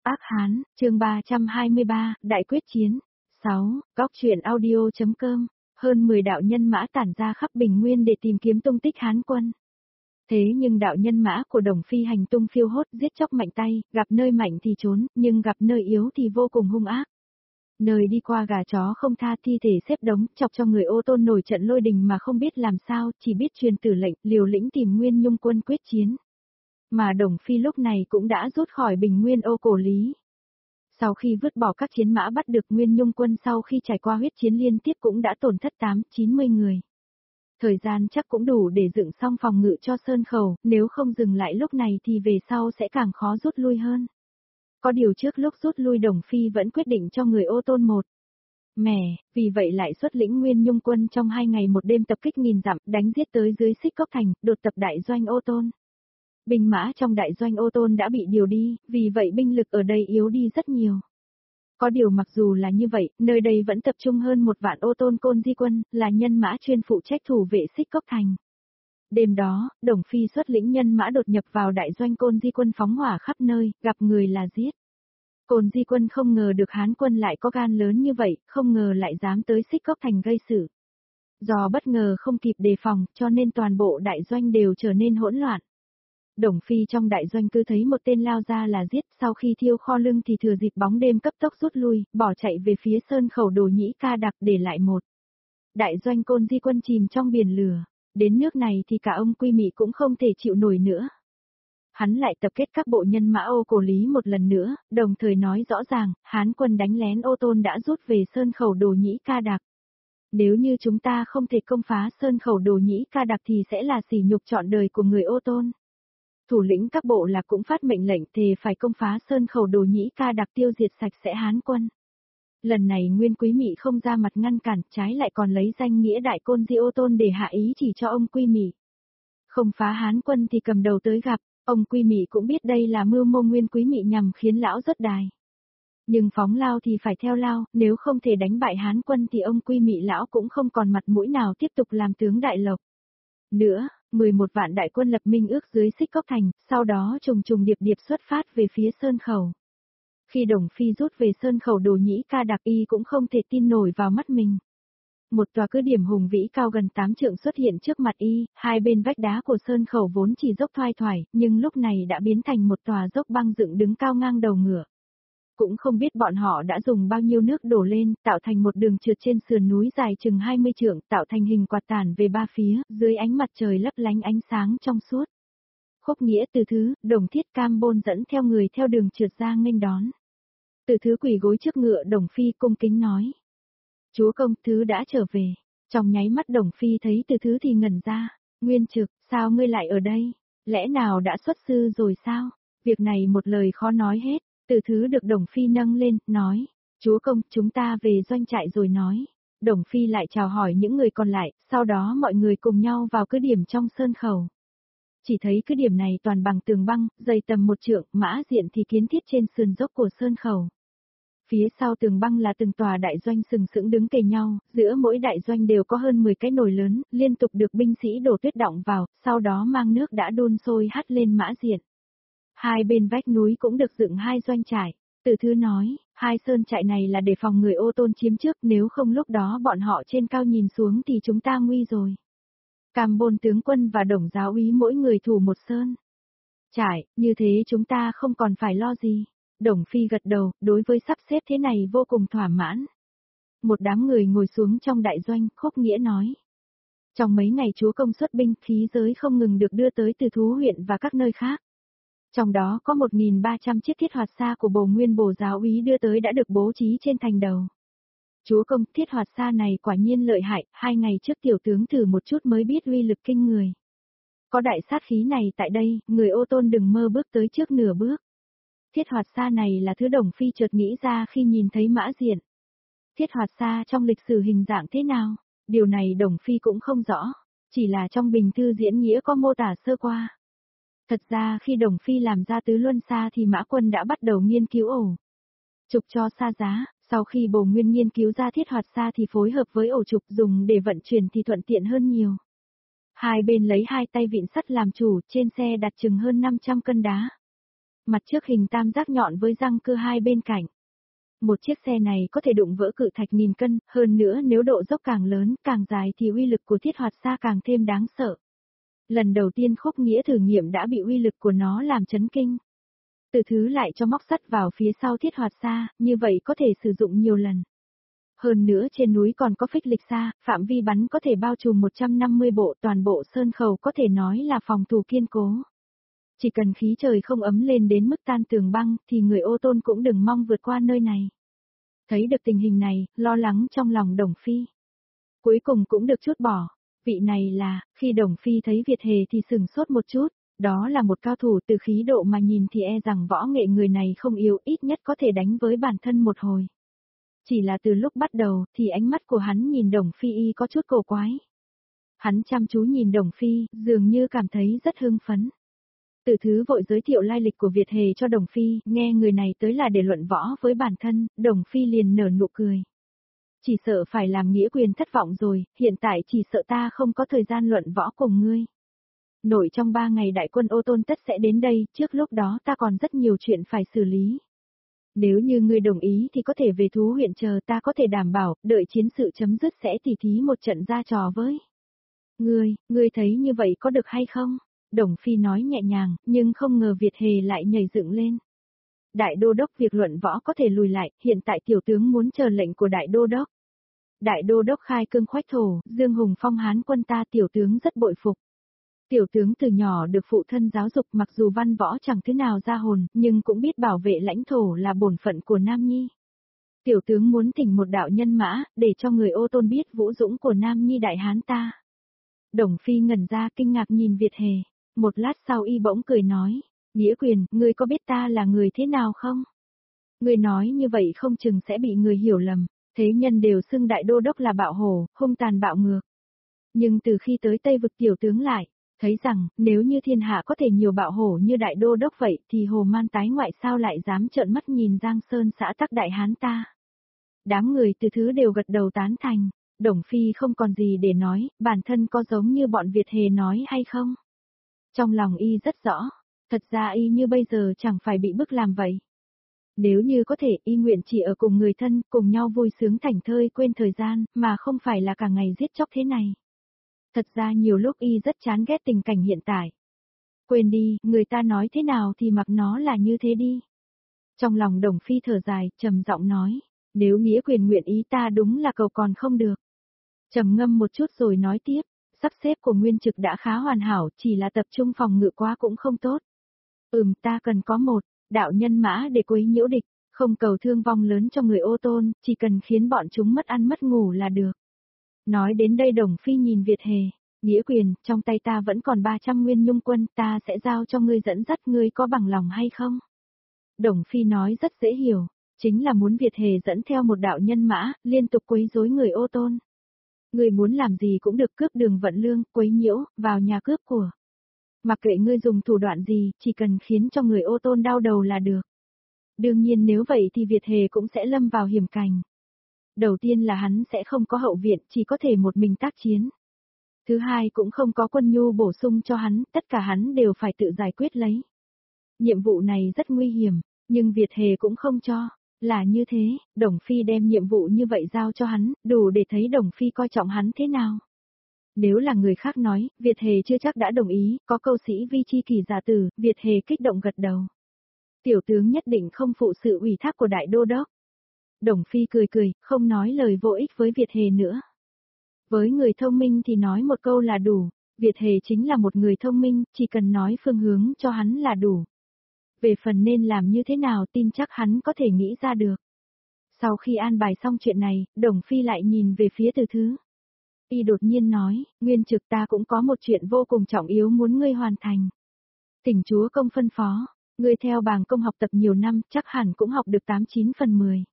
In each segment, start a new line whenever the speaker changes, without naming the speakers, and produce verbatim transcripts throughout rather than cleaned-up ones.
Ác Hán, chương ba trăm hai mươi ba, Đại quyết chiến. sáu. Góc truyện audio.com. Hơn mười đạo nhân mã tản ra khắp Bình Nguyên để tìm kiếm tung tích Hán quân. Thế nhưng đạo nhân mã của Đồng Phi hành tung phiêu hốt, giết chóc mạnh tay, gặp nơi mạnh thì trốn, nhưng gặp nơi yếu thì vô cùng hung ác. Nơi đi qua gà chó không tha, thi thể xếp đống, chọc cho người Ô Tôn nổi trận lôi đình mà không biết làm sao, chỉ biết truyền tử lệnh, liều lĩnh tìm Nguyên Nhung quân quyết chiến. Mà Đồng Phi lúc này cũng đã rút khỏi Bình Nguyên Ô Cổ Lý. Sau khi vứt bỏ các chiến mã bắt được Nguyên Nhung quân, sau khi trải qua huyết chiến liên tiếp cũng đã tổn thất tám chín mươi người. Thời gian chắc cũng đủ để dựng xong phòng ngự cho Sơn Khẩu, nếu không dừng lại lúc này thì về sau sẽ càng khó rút lui hơn. Có điều trước lúc rút lui Đồng Phi vẫn quyết định cho người Ô Tôn một mẻ, vì vậy lại xuất lĩnh Nguyên Nhung quân trong hai ngày một đêm tập kích nghìn dặm, đánh giết tới dưới Xích Cốc Thành, đột tập đại doanh Ô Tôn. Binh mã trong đại doanh Ô Tôn đã bị điều đi, vì vậy binh lực ở đây yếu đi rất nhiều. Có điều mặc dù là như vậy, nơi đây vẫn tập trung hơn một vạn Ô Tôn côn di quân, là nhân mã chuyên phụ trách thủ vệ Xích Cốc Thành. Đêm đó, Đồng Phi xuất lĩnh nhân mã đột nhập vào đại doanh côn di quân phóng hỏa khắp nơi, gặp người là giết. Côn di quân không ngờ được Hán quân lại có gan lớn như vậy, không ngờ lại dám tới Xích Cốc Thành gây sự. Do bất ngờ không kịp đề phòng, cho nên toàn bộ đại doanh đều trở nên hỗn loạn. Đồng Phi trong đại doanh cứ thấy một tên lao ra là giết, sau khi thiêu kho lưng thì thừa dịp bóng đêm cấp tốc rút lui, bỏ chạy về phía Sơn Khẩu Đồ Nhĩ Ca Đặc, để lại một đại doanh côn di quân chìm trong biển lửa. Đến nước này thì cả ông Quy Mị cũng không thể chịu nổi nữa. Hắn lại tập kết các bộ nhân mã Ô Cổ Lý một lần nữa, đồng thời nói rõ ràng, Hán quân đánh lén Ô Tôn đã rút về Sơn Khẩu Đồ Nhĩ Ca Đặc. Nếu như chúng ta không thể công phá Sơn Khẩu Đồ Nhĩ Ca Đặc thì sẽ là sỉ nhục trọn đời của người Ô Tôn. Thủ lĩnh các bộ lạc cũng phát mệnh lệnh thề phải công phá Sơn Khẩu Đồ Nhĩ Ca Đặc, tiêu diệt sạch sẽ Hán quân. Lần này Nguyên Quý Mị không ra mặt ngăn cản, trái lại còn lấy danh nghĩa đại côn di Ô Tôn để hạ ý chỉ cho ông Quy Mị. Không phá Hán quân thì cầm đầu tới gặp, ông Quy Mị cũng biết đây là mưu mô Nguyên Quý Mị nhằm khiến lão rớt đài. Nhưng phóng lao thì phải theo lao, nếu không thể đánh bại Hán quân thì ông Quy Mị lão cũng không còn mặt mũi nào tiếp tục làm tướng đại lộc. Nữa, mười một vạn đại quân lập minh ước dưới Xích Cốc Thành, sau đó trùng trùng điệp điệp xuất phát về phía Sơn Khẩu. Khi Đồng Phi rút về Sơn Khẩu Đồ Nhĩ Ca Đặc, y cũng không thể tin nổi vào mắt mình. Một tòa cứ điểm hùng vĩ cao gần tám trượng xuất hiện trước mặt y, hai bên vách đá của Sơn Khẩu vốn chỉ dốc thoai thoải, nhưng lúc này đã biến thành một tòa dốc băng dựng đứng cao ngang đầu ngựa. Cũng không biết bọn họ đã dùng bao nhiêu nước đổ lên, tạo thành một đường trượt trên sườn núi dài chừng hai mươi trượng, tạo thành hình quạt tản về ba phía, dưới ánh mặt trời lấp lánh ánh sáng trong suốt. Khúc Nghĩa Từ Thứ, Đồng Thiết Cam Bôn dẫn theo người theo đường trượt ra nghênh đón. Từ Thứ quỳ gối trước ngựa Đồng Phi cung kính nói: "Chúa công, Thứ đã trở về." Trong nháy mắt Đồng Phi thấy Từ Thứ thì ngẩn ra: "Nguyên Trực, sao ngươi lại ở đây? Lẽ nào đã xuất sư rồi sao?" Việc này một lời khó nói hết. Từ Thứ được Đồng Phi nâng lên, nói: "Chúa công, chúng ta về doanh trại rồi nói." Đồng Phi lại chào hỏi những người còn lại, sau đó mọi người cùng nhau vào cứ điểm trong Sơn Khẩu. Chỉ thấy cứ điểm này toàn bằng tường băng, dày tầm một trượng, mã diện thì kiến thiết trên sườn dốc của Sơn Khẩu. Phía sau tường băng là từng tòa đại doanh sừng sững đứng kề nhau, giữa mỗi đại doanh đều có hơn mười cái nồi lớn, liên tục được binh sĩ đổ tuyết đọng vào, sau đó mang nước đã đun sôi hắt lên mã diện. Hai bên vách núi cũng được dựng hai doanh trại. Từ Thứ nói, hai sơn trại này là để phòng người Ô Tôn chiếm trước, nếu không lúc đó bọn họ trên cao nhìn xuống thì chúng ta nguy rồi. Cam Bôn tướng quân và Đồng giáo úy mỗi người thủ một sơn trại, như thế chúng ta không còn phải lo gì. Đồng Phi gật đầu, đối với sắp xếp thế này vô cùng thỏa mãn. Một đám người ngồi xuống trong đại doanh, Khúc Nghĩa nói: "Trong mấy ngày chúa công xuất binh, khí giới không ngừng được đưa tới từ Thú huyện và các nơi khác. Trong đó có một nghìn ba trăm chiếc thiết hoạt xa của Bồ Nguyên Bồ giáo úy đưa tới đã được bố trí trên thành đầu. Chúa công, thiết hoạt xa này quả nhiên lợi hại, hai ngày trước tiểu tướng thử một chút mới biết uy lực kinh người. Có đại sát khí này tại đây, người Ô Tôn đừng mơ bước tới trước nửa bước." Thiết hoạt xa này là thứ Đồng Phi chợt nghĩ ra khi nhìn thấy mã diện. Thiết hoạt xa trong lịch sử hình dạng thế nào? Điều này Đồng Phi cũng không rõ, chỉ là trong bình thư diễn nghĩa có mô tả sơ qua. Thật ra khi Đồng Phi làm ra tứ luân xa thì Mã Quân đã bắt đầu nghiên cứu ổ trục cho xa giá, sau khi Bồ Nguyên nghiên cứu ra thiết hoạt xa thì phối hợp với ổ trục dùng để vận chuyển thì thuận tiện hơn nhiều. Hai bên lấy hai tay vịn sắt làm chủ, trên xe đặt chừng hơn năm trăm cân đá. mặt trước hình tam giác nhọn với răng cưa hai bên cạnh. Một chiếc xe này có thể đụng vỡ cự thạch nghìn cân, hơn nữa nếu độ dốc càng lớn, càng dài thì uy lực của thiết hoạt xa càng thêm đáng sợ. Lần đầu tiên Khúc Nghĩa thử nghiệm đã bị uy lực của nó làm chấn kinh. Từ thứ lại cho móc sắt vào phía sau thiết hoạt xa, như vậy có thể sử dụng nhiều lần. Hơn nữa trên núi còn có phích lịch xa, phạm vi bắn có thể bao trùm một trăm năm mươi bộ, toàn bộ sơn khẩu có thể nói là phòng thủ kiên cố. Chỉ cần khí trời không ấm lên đến mức tan tường băng, thì người Ô Tôn cũng đừng mong vượt qua nơi này. Thấy được tình hình này, lo lắng trong lòng Đồng Phi. Cuối cùng cũng được chút bỏ. Vị này là, khi Đồng Phi thấy Việt Hề thì sừng sốt một chút, đó là một cao thủ từ khí độ mà nhìn thì e rằng võ nghệ người này không yếu, ít nhất có thể đánh với bản thân một hồi. Chỉ là từ lúc bắt đầu thì ánh mắt của hắn nhìn Đồng Phi y có chút cổ quái. Hắn chăm chú nhìn Đồng Phi, dường như cảm thấy rất hưng phấn. Từ thứ vội giới thiệu lai lịch của Việt Hề cho Đồng Phi, nghe người này tới là để luận võ với bản thân, Đồng Phi liền nở nụ cười. Chỉ sợ phải làm Nghĩa Quyền thất vọng rồi, hiện tại chỉ sợ ta không có thời gian luận võ cùng ngươi. Nội trong ba ngày đại quân Ô Tôn tất sẽ đến đây, trước lúc đó ta còn rất nhiều chuyện phải xử lý. Nếu như ngươi đồng ý thì có thể về Thú huyện chờ, ta có thể đảm bảo, đợi chiến sự chấm dứt sẽ tỉ thí một trận ra trò với. Ngươi, ngươi thấy như vậy có được hay không? Đồng Phi nói nhẹ nhàng, nhưng không ngờ Việt Hề lại nhảy dựng lên. Đại đô đốc, việc luận võ có thể lùi lại, hiện tại tiểu tướng muốn chờ lệnh của đại đô đốc. Đại đô đốc khai cương khoách thổ, Dương Hùng phong Hán quân ta, tiểu tướng rất bội phục. Tiểu tướng từ nhỏ được phụ thân giáo dục, mặc dù văn võ chẳng thế nào ra hồn, nhưng cũng biết bảo vệ lãnh thổ là bổn phận của Nam Nhi. Tiểu tướng muốn thỉnh một đạo nhân mã, để cho người Ô Tôn biết vũ dũng của Nam Nhi đại hán ta. Đồng Phi ngẩn ra kinh ngạc nhìn Việt Hề, một lát sau y bỗng cười nói, Nghĩa Quyền, ngươi có biết ta là người thế nào không? Ngươi nói như vậy không chừng sẽ bị người hiểu lầm, thế nhân đều xưng đại đô đốc là bạo hổ, hung tàn bạo ngược. Nhưng từ khi tới Tây Vực tiểu tướng lại, thấy rằng, nếu như thiên hạ có thể nhiều bạo hổ như đại đô đốc vậy thì Hồ Man tái ngoại sao lại dám trợn mắt nhìn Giang Sơn xã tắc đại hán ta. Đám người từ thứ đều gật đầu tán thành, Đồng Phi không còn gì để nói, bản thân có giống như bọn Việt Hề nói hay không? Trong lòng y rất rõ, thật ra y như bây giờ chẳng phải bị bức làm vậy. Nếu như có thể y nguyện chỉ ở cùng người thân, cùng nhau vui sướng thảnh thơi quên thời gian, mà không phải là cả ngày giết chóc thế này. Thật ra nhiều lúc y rất chán ghét tình cảnh hiện tại. Quên đi, người ta nói thế nào thì mặc nó là như thế đi. Trong lòng Đồng Phi thở dài, trầm giọng nói, nếu Nghĩa Quyền nguyện ý ta đúng là cầu còn không được. Trầm ngâm một chút rồi nói tiếp, sắp xếp của Nguyên Trực đã khá hoàn hảo, chỉ là tập trung phòng ngự quá cũng không tốt. Ừm, ta cần có một đạo nhân mã để quấy nhiễu địch, không cầu thương vong lớn cho người Ô Tôn, chỉ cần khiến bọn chúng mất ăn mất ngủ là được. Nói đến đây Đồng Phi nhìn Việt Hề, Nghĩa Quyền, trong tay ta vẫn còn ba trăm nguyên nhung quân, ta sẽ giao cho ngươi dẫn dắt, ngươi có bằng lòng hay không? Đồng Phi nói rất dễ hiểu, chính là muốn Việt Hề dẫn theo một đạo nhân mã, liên tục quấy rối người Ô Tôn. Ngươi muốn làm gì cũng được, cướp đường vận lương, quấy nhiễu, vào nhà cướp của. Mặc kệ ngươi dùng thủ đoạn gì, chỉ cần khiến cho người Ô Tôn đau đầu là được. Đương nhiên nếu vậy thì Việt Hề cũng sẽ lâm vào hiểm cảnh. Đầu tiên là hắn sẽ không có hậu viện, chỉ có thể một mình tác chiến. Thứ hai cũng không có quân nhu bổ sung cho hắn, tất cả hắn đều phải tự giải quyết lấy. Nhiệm vụ này rất nguy hiểm, nhưng Việt Hề cũng không cho. Là như thế, Đồng Phi đem nhiệm vụ như vậy giao cho hắn, đủ để thấy Đồng Phi coi trọng hắn thế nào. Nếu là người khác nói, Việt Hề chưa chắc đã đồng ý, có câu sĩ vi chi kỳ giả tử, Việt Hề kích động gật đầu. Tiểu tướng nhất định không phụ sự ủy thác của đại đô đốc. Đồng Phi cười cười, không nói lời vô ích với Việt Hề nữa. Với người thông minh thì nói một câu là đủ, Việt Hề chính là một người thông minh, chỉ cần nói phương hướng cho hắn là đủ. Về phần nên làm như thế nào tin chắc hắn có thể nghĩ ra được. Sau khi an bài xong chuyện này, Đồng Phi lại nhìn về phía Từ Thứ. Y đột nhiên nói, Nguyên Trực, ta cũng có một chuyện vô cùng trọng yếu muốn ngươi hoàn thành. Tỉnh chúa công phân phó, ngươi theo bàng công học tập nhiều năm, chắc hẳn cũng học được tám chín phần mười.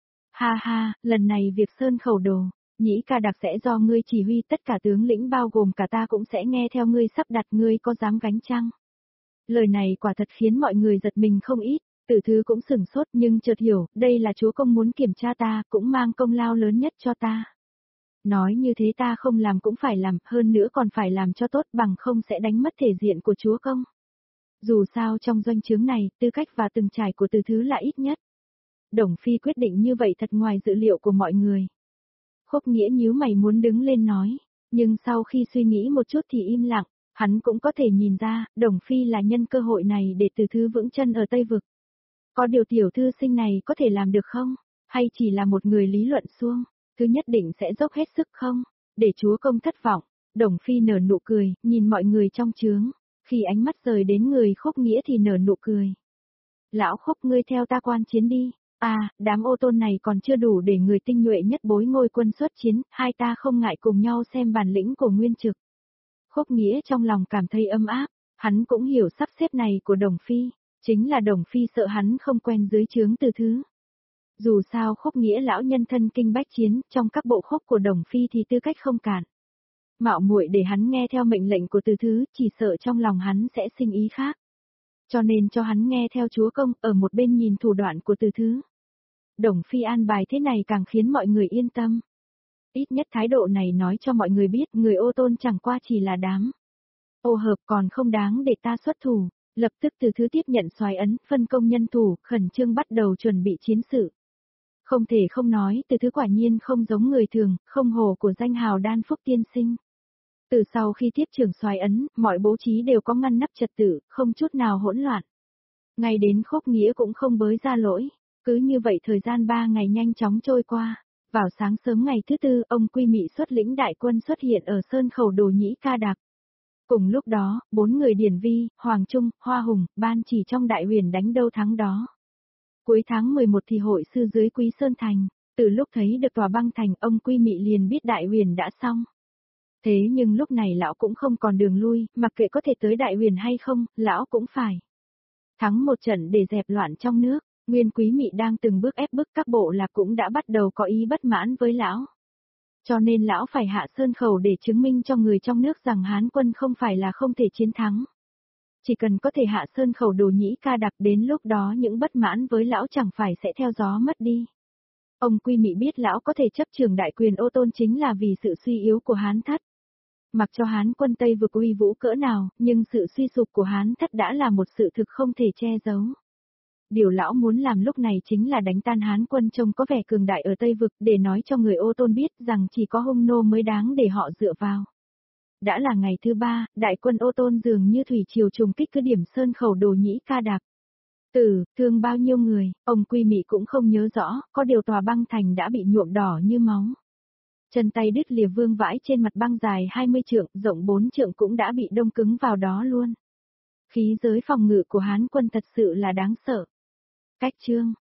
Ha ha, lần này việc sơn khẩu đồ, Nhĩ Ca Đặc sẽ do ngươi chỉ huy, tất cả tướng lĩnh bao gồm cả ta cũng sẽ nghe theo ngươi sắp đặt, ngươi có dám gánh chăng? Lời này quả thật khiến mọi người giật mình không ít, Từ Thứ cũng sửng sốt nhưng chợt hiểu, đây là chúa công muốn kiểm tra ta, cũng mang công lao lớn nhất cho ta. Nói như thế ta không làm cũng phải làm, hơn nữa còn phải làm cho tốt, bằng không sẽ đánh mất thể diện của chúa công. Dù sao trong doanh trướng này, tư cách và từng trải của Từ Thứ là ít nhất. Đồng Phi quyết định như vậy thật ngoài dự liệu của mọi người. Khúc Nghĩa nhíu mày muốn đứng lên nói, nhưng sau khi suy nghĩ một chút thì im lặng, hắn cũng có thể nhìn ra, Đồng Phi là nhân cơ hội này để Từ Thứ vững chân ở Tây Vực. Có điều tiểu thư sinh này có thể làm được không? Hay chỉ là một người lý luận suông, thứ nhất định sẽ dốc hết sức không? Để chúa công thất vọng, Đồng Phi nở nụ cười, nhìn mọi người trong trướng, khi ánh mắt rời đến người Khúc Nghĩa thì nở nụ cười. Lão Khúc ngươi theo ta quan chiến đi. À, đám ô tôn này còn chưa đủ để người tinh nhuệ nhất bối ngôi quân xuất chiến, hai ta không ngại cùng nhau xem bản lĩnh của Nguyên Trực. Khúc Nghĩa trong lòng cảm thấy ấm áp, hắn cũng hiểu sắp xếp này của Đồng Phi, chính là Đồng Phi sợ hắn không quen dưới trướng Từ Thứ. Dù sao Khúc Nghĩa lão nhân thân kinh bách chiến, trong các bộ khúc của Đồng Phi thì tư cách không cản. Mạo muội để hắn nghe theo mệnh lệnh của Từ Thứ, chỉ sợ trong lòng hắn sẽ sinh ý khác. Cho nên cho hắn nghe theo chúa công, ở một bên nhìn thủ đoạn của Từ Thứ. Đồng Phi an bài thế này càng khiến mọi người yên tâm. Ít nhất thái độ này nói cho mọi người biết người ô tôn chẳng qua chỉ là đám ô hợp còn không đáng để ta xuất thủ. Lập tức Từ Thứ tiếp nhận soái ấn, phân công nhân thủ, khẩn trương bắt đầu chuẩn bị chiến sự. Không thể không nói, Từ Thứ quả nhiên không giống người thường, không hổ của danh hào Đan Phúc tiên sinh. Từ sau khi tiếp trưởng soái ấn, mọi bố trí đều có ngăn nắp trật tự, không chút nào hỗn loạn. Ngay đến Khúc Nghĩa cũng không bới ra lỗi. Cứ như vậy thời gian ba ngày nhanh chóng trôi qua. Vào sáng sớm ngày thứ tư, ông Quy Mị xuất lĩnh đại quân xuất hiện ở Sơn Khẩu Đồ Nhĩ Ca Đạc. Cùng lúc đó, bốn người Điển Vi, Hoàng Trung, Hoa Hùng, Ban Chỉ trong đại huyền đánh đâu thắng đó. Cuối tháng mười một thì hội sư dưới Quý Sơn Thành, từ lúc thấy được tòa băng thành, ông Quy Mị liền biết đại huyền đã xong. Thế nhưng lúc này lão cũng không còn đường lui, mặc kệ có thể tới đại huyền hay không, lão cũng phải thắng một trận để dẹp loạn trong nước. Nguyên Quý Mị đang từng bước ép bức các bộ lạc cũng đã bắt đầu có ý bất mãn với lão. Cho nên lão phải hạ sơn khẩu để chứng minh cho người trong nước rằng Hán quân không phải là không thể chiến thắng. Chỉ cần có thể hạ sơn khẩu Đồ Nhĩ Ca Đạc, đến lúc đó những bất mãn với lão chẳng phải sẽ theo gió mất đi. Ông Quy Mị biết lão có thể chấp trường đại quyền ô tôn chính là vì sự suy yếu của Hán Thất. Mặc cho Hán quân Tây vực uy vũ cỡ nào, nhưng sự suy sụp của Hán Thất đã là một sự thực không thể che giấu. Điều lão muốn làm lúc này chính là đánh tan Hán quân trông có vẻ cường đại ở Tây Vực để nói cho người ô tôn biết rằng chỉ có Hung Nô mới đáng để họ dựa vào. Đã là ngày thứ ba, đại quân ô tôn dường như thủy triều trùng kích cứ điểm Sơn Khẩu Đồ Nhĩ Ca Đạc. Tử, thương bao nhiêu người, ông Quy Mị cũng không nhớ rõ, có điều tòa băng thành đã bị nhuộm đỏ như máu. Chân tay đứt lìa vương vãi trên mặt băng dài hai mươi trượng, rộng bốn trượng cũng đã bị đông cứng vào đó luôn. Khí giới phòng ngự của Hán quân thật sự là đáng sợ. Cách chương